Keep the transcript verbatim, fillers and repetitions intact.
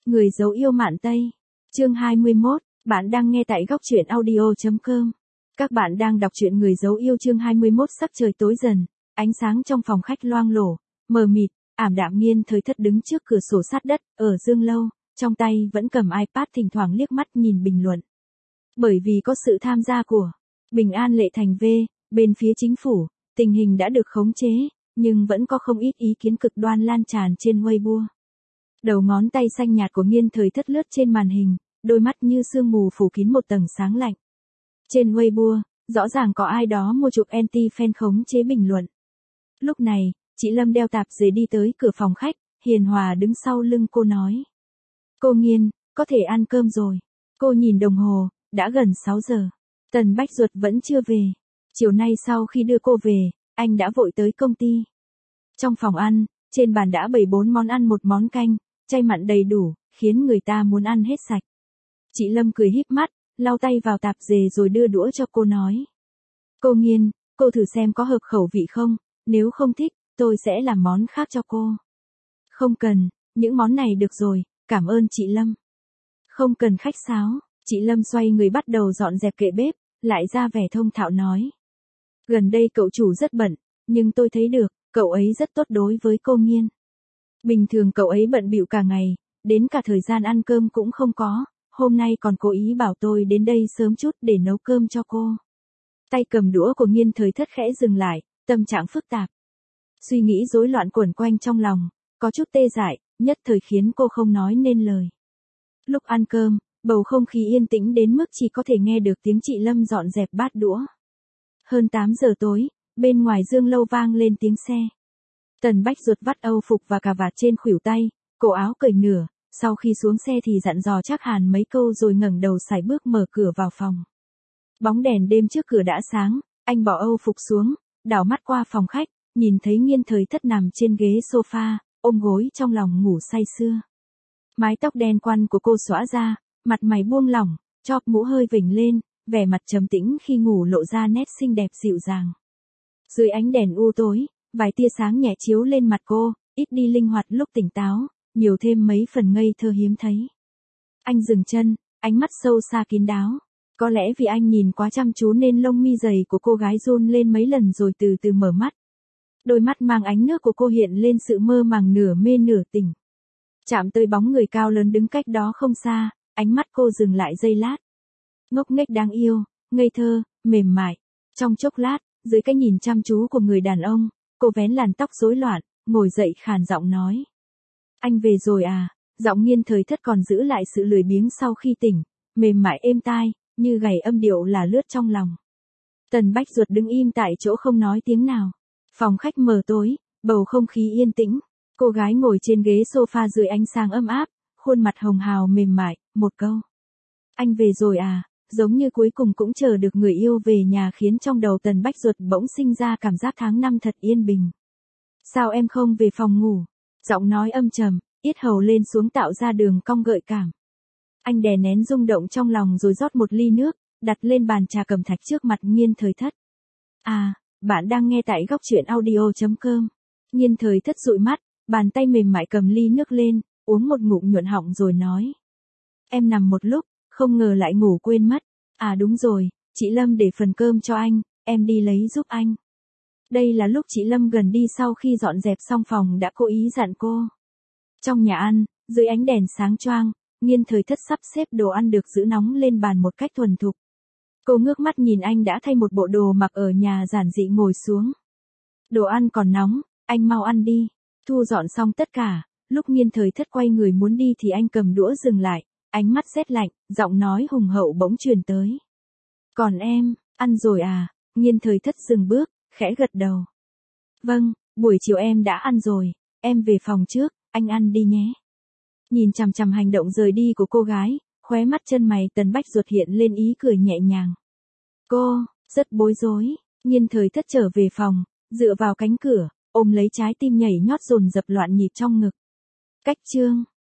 Người dấu yêu Mạn Tây. Chương hai mươi mốt, bạn đang nghe tại góc truyện audio chấm com. Các bạn đang đọc truyện Người dấu yêu chương hai mươi mốt. Sắc trời tối dần, ánh sáng trong phòng khách loang lổ, mờ mịt, ảm đạm. Nghiên Thời Thất đứng trước cửa sổ sát đất, ở Dương Lâu, trong tay vẫn cầm iPad, thỉnh thoảng liếc mắt nhìn bình luận. Bởi vì có sự tham gia của Bình An Lệ Thành V, bên phía chính phủ, tình hình đã được khống chế, nhưng vẫn có không ít ý kiến cực đoan lan tràn trên Weibo. Đầu ngón tay xanh nhạt của Nghiên Thời Thất lướt trên màn hình, đôi mắt như sương mù phủ kín một tầng sáng lạnh. Trên Weibo, rõ ràng có ai đó mua chụp anti-fan khống chế bình luận. Lúc này, chị Lâm đeo tạp dề đi tới cửa phòng khách, hiền hòa đứng sau lưng cô nói. Cô Nghiên, có thể ăn cơm rồi. Cô nhìn đồng hồ, đã gần sáu giờ. Tần Bách Duật vẫn chưa về. Chiều nay sau khi đưa cô về, anh đã vội tới công ty. Trong phòng ăn, trên bàn đã bày bốn món ăn một món canh, chay mặn đầy đủ, khiến người ta muốn ăn hết sạch. Chị Lâm cười híp mắt, lau tay vào tạp dề rồi đưa đũa cho cô nói. Cô Nghiên, cô thử xem có hợp khẩu vị không, nếu không thích, tôi sẽ làm món khác cho cô. Không cần, những món này được rồi, cảm ơn chị Lâm. Không cần khách sáo, chị Lâm xoay người bắt đầu dọn dẹp kệ bếp, lại ra vẻ thông thạo nói. Gần đây cậu chủ rất bận, nhưng tôi thấy được, cậu ấy rất tốt đối với cô Nghiên. Bình thường cậu ấy bận bịu cả ngày, đến cả thời gian ăn cơm cũng không có, hôm nay còn cố ý bảo tôi đến đây sớm chút để nấu cơm cho cô. Tay cầm đũa của Nghiên Thời Thất khẽ dừng lại, tâm trạng phức tạp. Suy nghĩ rối loạn quẩn quanh trong lòng, có chút tê dại, nhất thời khiến cô không nói nên lời. Lúc ăn cơm, bầu không khí yên tĩnh đến mức chỉ có thể nghe được tiếng chị Lâm dọn dẹp bát đũa. Hơn tám giờ tối, bên ngoài Dương Lâu vang lên tiếng xe. Tần Bách Duật vắt âu phục và cà vạt trên khuỷu tay, cổ áo cởi nửa, sau khi xuống xe thì dặn dò Trác Hàn mấy câu rồi ngẩng đầu sải bước mở cửa vào phòng. Bóng đèn đêm trước cửa đã sáng, anh bỏ âu phục xuống, đảo mắt qua phòng khách, nhìn thấy Nghiên Thời Thất nằm trên ghế sofa, ôm gối trong lòng ngủ say sưa. Mái tóc đen quăn của cô xõa ra, mặt mày buông lỏng, chóp mũ hơi vểnh lên, vẻ mặt trầm tĩnh khi ngủ lộ ra nét xinh đẹp dịu dàng. Dưới ánh đèn u tối, vài tia sáng nhẹ chiếu lên mặt cô, ít đi linh hoạt lúc tỉnh táo, nhiều thêm mấy phần ngây thơ hiếm thấy. Anh dừng chân, ánh mắt sâu xa kín đáo. Có lẽ vì anh nhìn quá chăm chú nên lông mi dày của cô gái run lên mấy lần rồi từ từ mở mắt. Đôi mắt mang ánh nước của cô hiện lên sự mơ màng nửa mê nửa tỉnh. Chạm tới bóng người cao lớn đứng cách đó không xa, ánh mắt cô dừng lại giây lát. Ngốc nghếch đáng yêu, ngây thơ, mềm mại. Trong chốc lát, dưới cái nhìn chăm chú của người đàn ông, cô vén làn tóc rối loạn, ngồi dậy khàn giọng nói. Anh về rồi à? Giọng Nghiên Thời Thất còn giữ lại sự lười biếng sau khi tỉnh, mềm mại êm tai, như gảy âm điệu là lướt trong lòng. Tần Bách Duật đứng im tại chỗ không nói tiếng nào. Phòng khách mờ tối, bầu không khí yên tĩnh. Cô gái ngồi trên ghế sofa dưới ánh sáng ấm áp, khuôn mặt hồng hào mềm mại, một câu. Anh về rồi à? Giống như cuối cùng cũng chờ được người yêu về nhà khiến trong đầu Tần Bách Duật bỗng sinh ra cảm giác tháng năm thật yên bình. Sao em không về phòng ngủ? Giọng nói âm trầm, yết hầu lên xuống tạo ra đường cong gợi cảm. Anh đè nén rung động trong lòng rồi rót một ly nước, đặt lên bàn trà cẩm thạch trước mặt Nghiên Thời Thất. À, bạn đang nghe tại góc truyện audio chấm com. Nghiên Thời Thất dụi mắt, bàn tay mềm mại cầm ly nước lên, uống một ngụm nhuận họng rồi nói. Em nằm một lúc, không ngờ lại ngủ quên mất. À đúng rồi, chị Lâm để phần cơm cho anh, em đi lấy giúp anh. Đây là lúc chị Lâm gần đi sau khi dọn dẹp xong phòng đã cố ý dặn cô. Trong nhà ăn, dưới ánh đèn sáng choang, Nghiên Thời Thất sắp xếp đồ ăn được giữ nóng lên bàn một cách thuần thục. Cô ngước mắt nhìn anh đã thay một bộ đồ mặc ở nhà giản dị ngồi xuống. Đồ ăn còn nóng, anh mau ăn đi. Thu dọn xong tất cả, lúc Nghiên Thời Thất quay người muốn đi thì anh cầm đũa dừng lại, ánh mắt rét lạnh, giọng nói hùng hậu bỗng truyền tới. Còn em, ăn rồi à? Nghiên Thời Thất dừng bước, khẽ gật đầu. Vâng, buổi chiều em đã ăn rồi, em về phòng trước, anh ăn đi nhé. Nhìn chằm chằm hành động rời đi của cô gái, khóe mắt chân mày Tần Bách Duật hiện lên ý cười nhẹ nhàng. Cô, rất bối rối. Nghiên Thời Thất trở về phòng, dựa vào cánh cửa, ôm lấy trái tim nhảy nhót dồn dập loạn nhịp trong ngực. Cách chương